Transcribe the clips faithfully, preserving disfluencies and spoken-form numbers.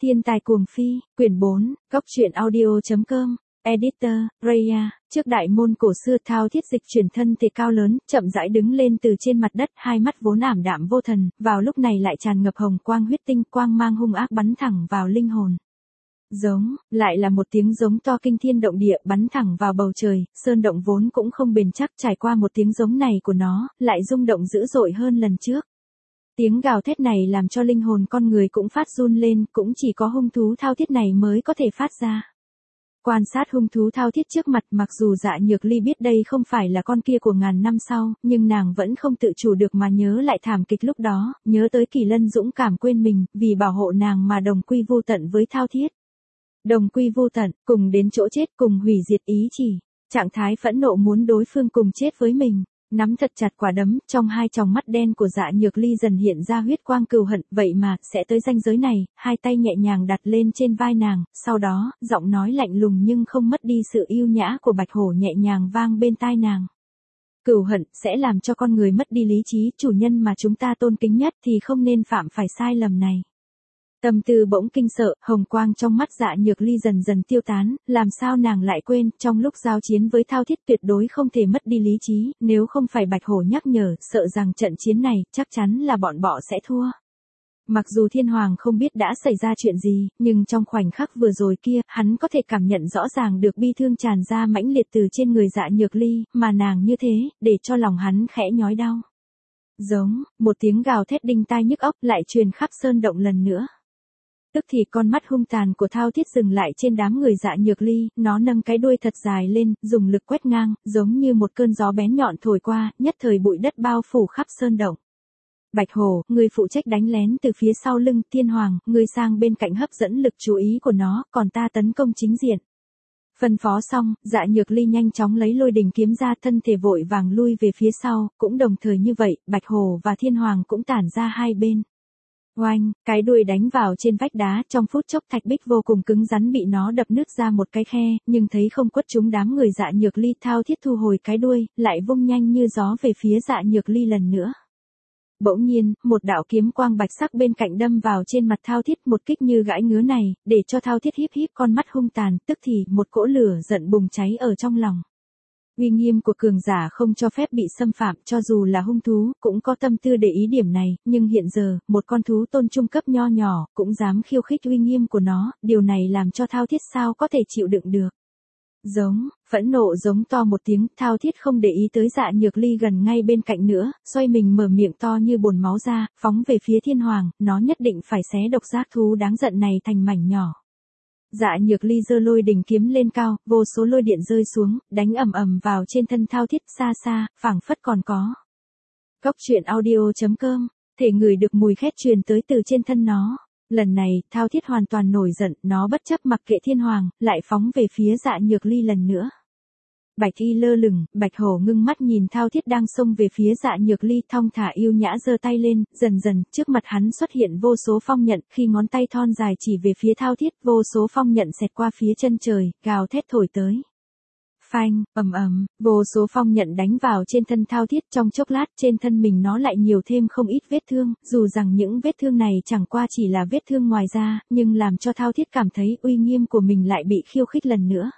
Thiên tài cuồng phi, quyển bốn, góc truyện audio.com, editor, Raya, trước đại môn cổ xưa Thao Thiết dịch chuyển thân thể cao lớn, chậm rãi đứng lên từ trên mặt đất, hai mắt vốn ảm đạm vô thần, vào lúc này lại tràn ngập hồng quang huyết tinh, quang mang hung ác bắn thẳng vào linh hồn. Giống, lại là một tiếng giống to kinh thiên động địa bắn thẳng vào bầu trời, sơn động vốn cũng không bền chắc, trải qua một tiếng giống này của nó, lại rung động dữ dội hơn lần trước. Tiếng gào thét này làm cho linh hồn con người cũng phát run lên, cũng chỉ có hung thú thao thiết này mới có thể phát ra. Quan sát hung thú thao thiết trước mặt, mặc dù Dạ Nhược Ly biết đây không phải là con kia của ngàn năm sau, nhưng nàng vẫn không tự chủ được mà nhớ lại thảm kịch lúc đó, nhớ tới Kỳ Lân dũng cảm quên mình, vì bảo hộ nàng mà đồng quy vu tận với thao thiết. Đồng quy vu tận, cùng đến chỗ chết, cùng hủy diệt ý chỉ. Trạng thái phẫn nộ muốn đối phương cùng chết với mình. Nắm thật chặt quả đấm, trong hai tròng mắt đen của Dạ Nhược Ly dần hiện ra huyết quang cừu hận, vậy mà, sẽ tới ranh giới này, hai tay nhẹ nhàng đặt lên trên vai nàng, sau đó, giọng nói lạnh lùng nhưng không mất đi sự yêu nhã của Bạch Hổ nhẹ nhàng vang bên tai nàng. Cừu hận, sẽ làm cho con người mất đi lý trí, chủ nhân mà chúng ta tôn kính nhất thì không nên phạm phải sai lầm này. Tâm tư bỗng kinh sợ, hồng quang trong mắt Dạ Nhược Ly dần dần tiêu tán, làm sao nàng lại quên, trong lúc giao chiến với thao thiết tuyệt đối không thể mất đi lý trí, nếu không phải Bạch Hổ nhắc nhở, sợ rằng trận chiến này, chắc chắn là bọn bọ sẽ thua. Mặc dù Thiên Hoàng không biết đã xảy ra chuyện gì, nhưng trong khoảnh khắc vừa rồi kia, hắn có thể cảm nhận rõ ràng được bi thương tràn ra mãnh liệt từ trên người Dạ Nhược Ly, mà nàng như thế, để cho lòng hắn khẽ nhói đau. Giống, một tiếng gào thét đinh tai nhức óc lại truyền khắp sơn động lần nữa. Tức thì con mắt hung tàn của thao thiết dừng lại trên đám người Dạ Nhược Ly, nó nâng cái đuôi thật dài lên, dùng lực quét ngang, giống như một cơn gió bén nhọn thổi qua, nhất thời bụi đất bao phủ khắp sơn động. Bạch Hổ, người phụ trách đánh lén từ phía sau lưng, Thiên Hoàng, người sang bên cạnh hấp dẫn lực chú ý của nó, còn ta tấn công chính diện. Phân phó xong, Dạ Nhược Ly nhanh chóng lấy lôi đình kiếm ra, thân thể vội vàng lui về phía sau, cũng đồng thời như vậy, Bạch Hổ và Thiên Hoàng cũng tản ra hai bên. Oanh, cái đuôi đánh vào trên vách đá, trong phút chốc thạch bích vô cùng cứng rắn bị nó đập nứt ra một cái khe, nhưng thấy không quất trúng đám người Dạ Nhược Ly, thao thiết thu hồi cái đuôi, lại vung nhanh như gió về phía Dạ Nhược Ly lần nữa. Bỗng nhiên, một đạo kiếm quang bạch sắc bên cạnh đâm vào trên mặt thao thiết, một kích như gãi ngứa này, để cho thao thiết híp híp con mắt hung tàn, tức thì một cỗ lửa giận bùng cháy ở trong lòng. Uy nghiêm của cường giả không cho phép bị xâm phạm, cho dù là hung thú, cũng có tâm tư để ý điểm này, nhưng hiện giờ, một con thú tôn trung cấp nho nhỏ, cũng dám khiêu khích uy nghiêm của nó, điều này làm cho thao thiết sao có thể chịu đựng được. Giống, phẫn nộ giống to một tiếng, thao thiết không để ý tới Dạ Nhược Ly gần ngay bên cạnh nữa, xoay mình mở miệng to như bồn máu ra, phóng về phía Thiên Hoàng, nó nhất định phải xé độc giác thú đáng giận này thành mảnh nhỏ. Dạ Nhược Ly giơ lôi đỉnh kiếm lên cao, vô số lôi điện rơi xuống, đánh ầm ầm vào trên thân thao thiết, xa xa, phảng phất còn có. Góc truyện audio.com, thể ngửi được mùi khét truyền tới từ trên thân nó. Lần này, thao thiết hoàn toàn nổi giận, nó bất chấp mặc kệ Thiên Hoàng, lại phóng về phía Dạ Nhược Ly lần nữa. Bạch y lơ lửng, Bạch Hổ ngưng mắt nhìn thao thiết đang xông về phía Dạ Nhược Ly, thong thả yêu nhã giơ tay lên, dần dần, trước mặt hắn xuất hiện vô số phong nhận, khi ngón tay thon dài chỉ về phía thao thiết, vô số phong nhận xẹt qua phía chân trời, gào thét thổi tới. Phanh, ầm ầm, vô số phong nhận đánh vào trên thân thao thiết, trong chốc lát trên thân mình nó lại nhiều thêm không ít vết thương, dù rằng những vết thương này chẳng qua chỉ là vết thương ngoài da, nhưng làm cho thao thiết cảm thấy uy nghiêm của mình lại bị khiêu khích lần nữa.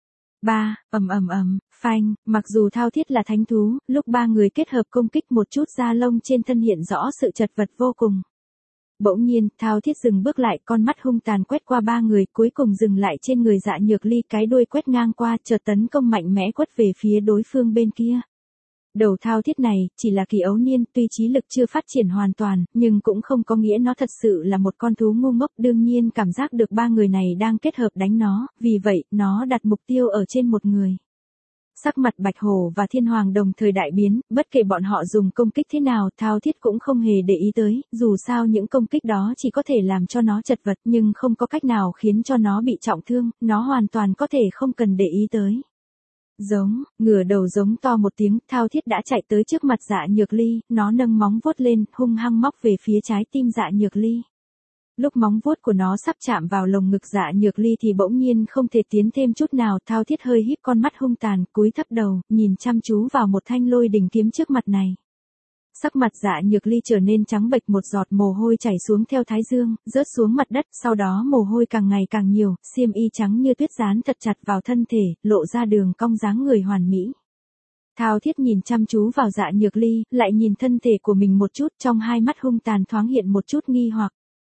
Ba, ầm ầm ầm, phanh, mặc dù thao thiết là thánh thú, lúc ba người kết hợp công kích một chút da lông trên thân hiện rõ sự chật vật vô cùng. Bỗng nhiên, thao thiết dừng bước lại, con mắt hung tàn quét qua ba người, cuối cùng dừng lại trên người Dạ Nhược Ly, cái đuôi quét ngang qua, chợt tấn công mạnh mẽ quất về phía đối phương bên kia. Đầu thao thiết này, chỉ là kỳ ấu niên, tuy trí lực chưa phát triển hoàn toàn, nhưng cũng không có nghĩa nó thật sự là một con thú ngu ngốc, đương nhiên cảm giác được ba người này đang kết hợp đánh nó, vì vậy, nó đặt mục tiêu ở trên một người. Sắc mặt Bạch Hổ và Thiên Hoàng đồng thời đại biến, bất kể bọn họ dùng công kích thế nào, thao thiết cũng không hề để ý tới, dù sao những công kích đó chỉ có thể làm cho nó chật vật, nhưng không có cách nào khiến cho nó bị trọng thương, nó hoàn toàn có thể không cần để ý tới. Giống, ngửa đầu giống to một tiếng, thao thiết đã chạy tới trước mặt Dạ Nhược Ly, nó nâng móng vuốt lên, hung hăng móc về phía trái tim Dạ Nhược Ly. Lúc móng vuốt của nó sắp chạm vào lồng ngực Dạ Nhược Ly thì bỗng nhiên không thể tiến thêm chút nào, thao thiết hơi híp con mắt hung tàn, cúi thấp đầu, nhìn chăm chú vào một thanh lôi đỉnh kiếm trước mặt này. Sắc mặt Dạ Nhược Ly trở nên trắng bệch, một giọt mồ hôi chảy xuống theo thái dương, rớt xuống mặt đất, sau đó mồ hôi càng ngày càng nhiều, xiêm y trắng như tuyết dán thật chặt vào thân thể, lộ ra đường cong dáng người hoàn mỹ. Thao Thiết nhìn chăm chú vào Dạ Nhược Ly, lại nhìn thân thể của mình một chút, trong hai mắt hung tàn thoáng hiện một chút nghi hoặc.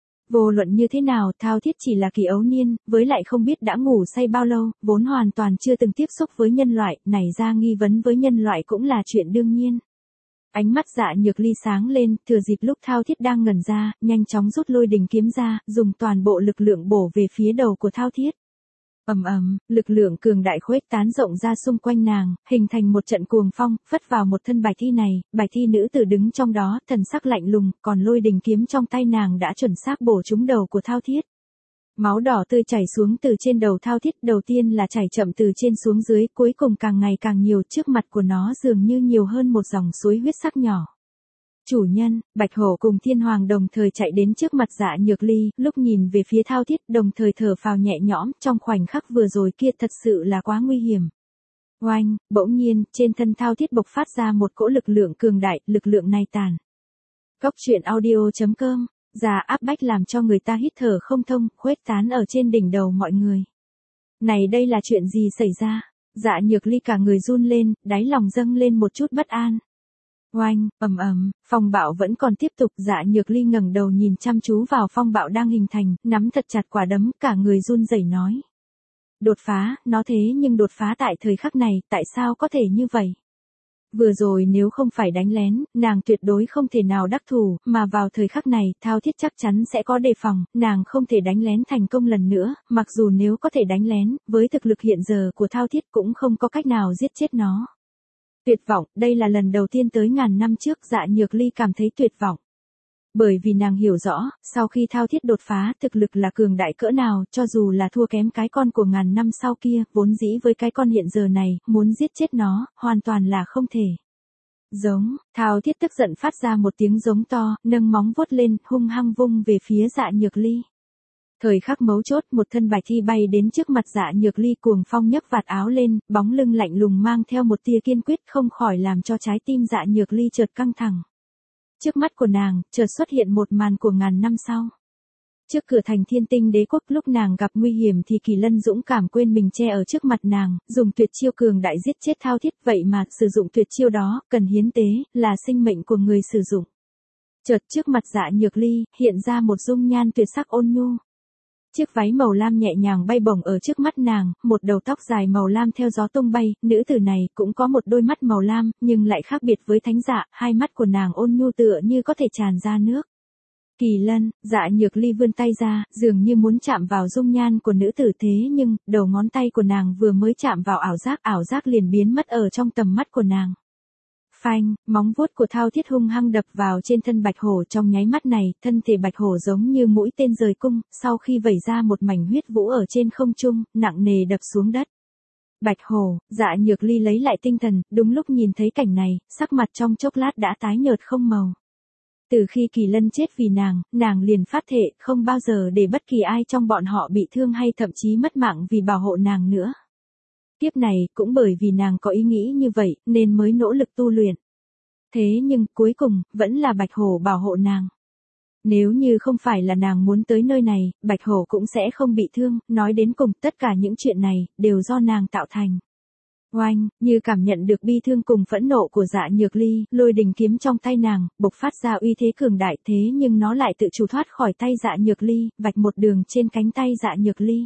Vô luận như thế nào, Thao Thiết chỉ là kỳ ấu niên, với lại không biết đã ngủ say bao lâu, vốn hoàn toàn chưa từng tiếp xúc với nhân loại, nảy ra nghi vấn với nhân loại cũng là chuyện đương nhiên. Ánh mắt Dạ Nhược Ly sáng lên, thừa dịp lúc Thao Thiết đang ngẩn ra, nhanh chóng rút lôi đình kiếm ra, dùng toàn bộ lực lượng bổ về phía đầu của Thao Thiết. Ầm ầm, lực lượng cường đại khuếch tán rộng ra xung quanh nàng, hình thành một trận cuồng phong, phất vào một thân bạch thi này, bạch thi nữ tử đứng trong đó, thần sắc lạnh lùng, còn lôi đình kiếm trong tay nàng đã chuẩn xác bổ trúng đầu của Thao Thiết. Máu đỏ tươi chảy xuống từ trên đầu Thao Thiết, đầu tiên là chảy chậm từ trên xuống dưới, cuối cùng càng ngày càng nhiều, trước mặt của nó dường như nhiều hơn một dòng suối huyết sắc nhỏ. Chủ nhân, Bạch Hổ cùng Thiên Hoàng đồng thời chạy đến trước mặt Dạ Nhược Ly, lúc nhìn về phía Thao Thiết, đồng thời thở phào nhẹ nhõm, trong khoảnh khắc vừa rồi kia thật sự là quá nguy hiểm. Oanh, bỗng nhiên, trên thân Thao Thiết bộc phát ra một cỗ lực lượng cường đại, lực lượng này tàn. Cốc truyện audio chấm com, già áp bách làm cho người ta hít thở không thông, khuếch tán ở trên đỉnh đầu mọi người. Này đây là chuyện gì xảy ra? Dạ Nhược Ly cả người run lên, đáy lòng dâng lên một chút bất an. Oanh, ầm ầm, phong bạo vẫn còn tiếp tục, Dạ Nhược Ly ngẩng đầu nhìn chăm chú vào phong bạo đang hình thành, nắm thật chặt quả đấm, cả người run rẩy nói. Đột phá, nó thế nhưng đột phá tại thời khắc này, tại sao có thể như vậy? Vừa rồi nếu không phải đánh lén, nàng tuyệt đối không thể nào đắc thủ, mà vào thời khắc này, Thao Thiết chắc chắn sẽ có đề phòng, nàng không thể đánh lén thành công lần nữa, mặc dù nếu có thể đánh lén, với thực lực hiện giờ của Thao Thiết cũng không có cách nào giết chết nó. Tuyệt vọng, đây là lần đầu tiên tới ngàn năm trước Dạ Nhược Ly cảm thấy tuyệt vọng. Bởi vì nàng hiểu rõ, sau khi Thao Thiết đột phá, thực lực là cường đại cỡ nào, cho dù là thua kém cái con của ngàn năm sau kia, vốn dĩ với cái con hiện giờ này, muốn giết chết nó, hoàn toàn là không thể. Giống, Thao Thiết tức giận phát ra một tiếng giống to, nâng móng vuốt lên, hung hăng vung về phía Dạ Nhược Ly. Thời khắc mấu chốt, một thân bạch thi bay đến trước mặt Dạ Nhược Ly, cuồng phong nhấc vạt áo lên, bóng lưng lạnh lùng mang theo một tia kiên quyết, không khỏi làm cho trái tim Dạ Nhược Ly chợt căng thẳng. Trước mắt của nàng, chợt xuất hiện một màn của ngàn năm sau. Trước cửa thành Thiên Tinh Đế quốc, lúc nàng gặp nguy hiểm thì Kỳ Lân dũng cảm quên mình che ở trước mặt nàng, dùng tuyệt chiêu cường đại giết chết Thao Thiết, vậy mà sử dụng tuyệt chiêu đó, cần hiến tế, là sinh mệnh của người sử dụng. Chợt trước mặt Dạ Nhược Ly, hiện ra một dung nhan tuyệt sắc ôn nhu. Chiếc váy màu lam nhẹ nhàng bay bổng ở trước mắt nàng, một đầu tóc dài màu lam theo gió tung bay, nữ tử này cũng có một đôi mắt màu lam, nhưng lại khác biệt với Thánh Dạ, hai mắt của nàng ôn nhu tựa như có thể tràn ra nước. Kỳ Lân, Dạ Nhược Ly vươn tay ra, dường như muốn chạm vào dung nhan của nữ tử, thế nhưng, đầu ngón tay của nàng vừa mới chạm vào ảo giác, ảo giác liền biến mất ở trong tầm mắt của nàng. Phanh, móng vuốt của Thao Thiết hung hăng đập vào trên thân Bạch Hổ, trong nháy mắt này, thân thể Bạch Hổ giống như mũi tên rời cung, sau khi vẩy ra một mảnh huyết vũ ở trên không trung, nặng nề đập xuống đất. Bạch Hổ, Dạ Nhược Ly lấy lại tinh thần, đúng lúc nhìn thấy cảnh này, sắc mặt trong chốc lát đã tái nhợt không màu. Từ khi Kỳ Lân chết vì nàng, nàng liền phát thệ không bao giờ để bất kỳ ai trong bọn họ bị thương hay thậm chí mất mạng vì bảo hộ nàng nữa. Tiếp này, cũng bởi vì nàng có ý nghĩ như vậy, nên mới nỗ lực tu luyện. Thế nhưng, cuối cùng, vẫn là Bạch Hổ bảo hộ nàng. Nếu như không phải là nàng muốn tới nơi này, Bạch Hổ cũng sẽ không bị thương, nói đến cùng, tất cả những chuyện này, đều do nàng tạo thành. Oanh, như cảm nhận được bi thương cùng phẫn nộ của Dạ Nhược Ly, lôi đình kiếm trong tay nàng, bộc phát ra uy thế cường đại, thế nhưng nó lại tự chủ thoát khỏi tay Dạ Nhược Ly, vạch một đường trên cánh tay Dạ Nhược Ly.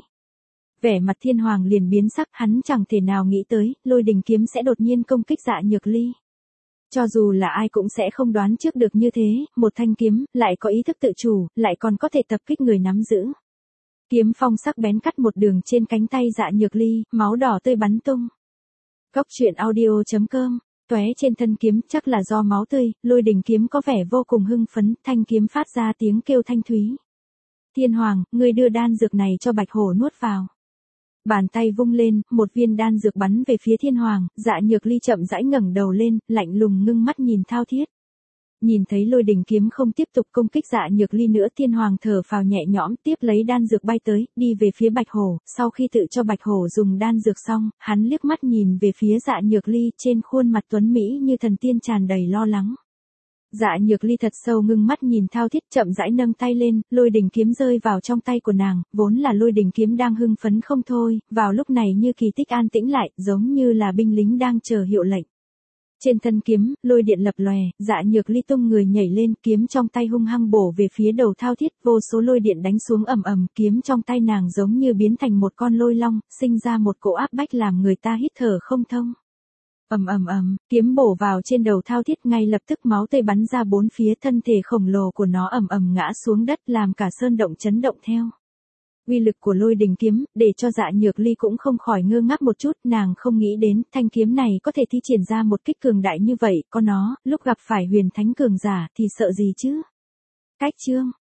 Vẻ mặt Thiên Hoàng liền biến sắc, hắn chẳng thể nào nghĩ tới, lôi đình kiếm sẽ đột nhiên công kích Dạ Nhược Ly. Cho dù là ai cũng sẽ không đoán trước được như thế, một thanh kiếm, lại có ý thức tự chủ, lại còn có thể tập kích người nắm giữ. Kiếm phong sắc bén cắt một đường trên cánh tay Dạ Nhược Ly, máu đỏ tươi bắn tung. Cốc truyện audio chấm com, tóe trên thân kiếm, chắc là do máu tươi, lôi đình kiếm có vẻ vô cùng hưng phấn, thanh kiếm phát ra tiếng kêu thanh thúy. Thiên Hoàng, ngươi đưa đan dược này cho Bạch Hổ nuốt vào. Bàn tay vung lên, một viên đan dược bắn về phía Thiên Hoàng, Dạ Nhược Ly chậm rãi ngẩng đầu lên, lạnh lùng ngưng mắt nhìn Thao Thiết. Nhìn thấy lôi đình kiếm không tiếp tục công kích Dạ Nhược Ly nữa, Thiên Hoàng thở phào nhẹ nhõm, tiếp lấy đan dược bay tới, đi về phía Bạch Hổ, sau khi tự cho Bạch Hổ dùng đan dược xong, hắn liếc mắt nhìn về phía Dạ Nhược Ly, trên khuôn mặt tuấn mỹ như thần tiên tràn đầy lo lắng. Dạ Nhược Ly thật sâu ngưng mắt nhìn Thao Thiết, chậm rãi nâng tay lên, lôi đỉnh kiếm rơi vào trong tay của nàng, vốn là lôi đỉnh kiếm đang hưng phấn không thôi, vào lúc này như kỳ tích an tĩnh lại, giống như là binh lính đang chờ hiệu lệnh. Trên thân kiếm, lôi điện lập lòe, Dạ Nhược Ly tung người nhảy lên, kiếm trong tay hung hăng bổ về phía đầu Thao Thiết, vô số lôi điện đánh xuống ầm ầm, kiếm trong tay nàng giống như biến thành một con lôi long, sinh ra một cỗ áp bách làm người ta hít thở không thông. Ầm ầm ầm, kiếm bổ vào trên đầu Thao Thiết, ngay lập tức máu tươi bắn ra bốn phía, thân thể khổng lồ của nó ầm ầm ngã xuống đất, làm cả sơn động chấn động theo. Uy lực của lôi đình kiếm, để cho Dạ Nhược Ly cũng không khỏi ngơ ngác một chút, nàng không nghĩ đến, thanh kiếm này có thể thi triển ra một kích cường đại như vậy, có nó, lúc gặp phải huyền thánh cường giả thì sợ gì chứ. Cách chương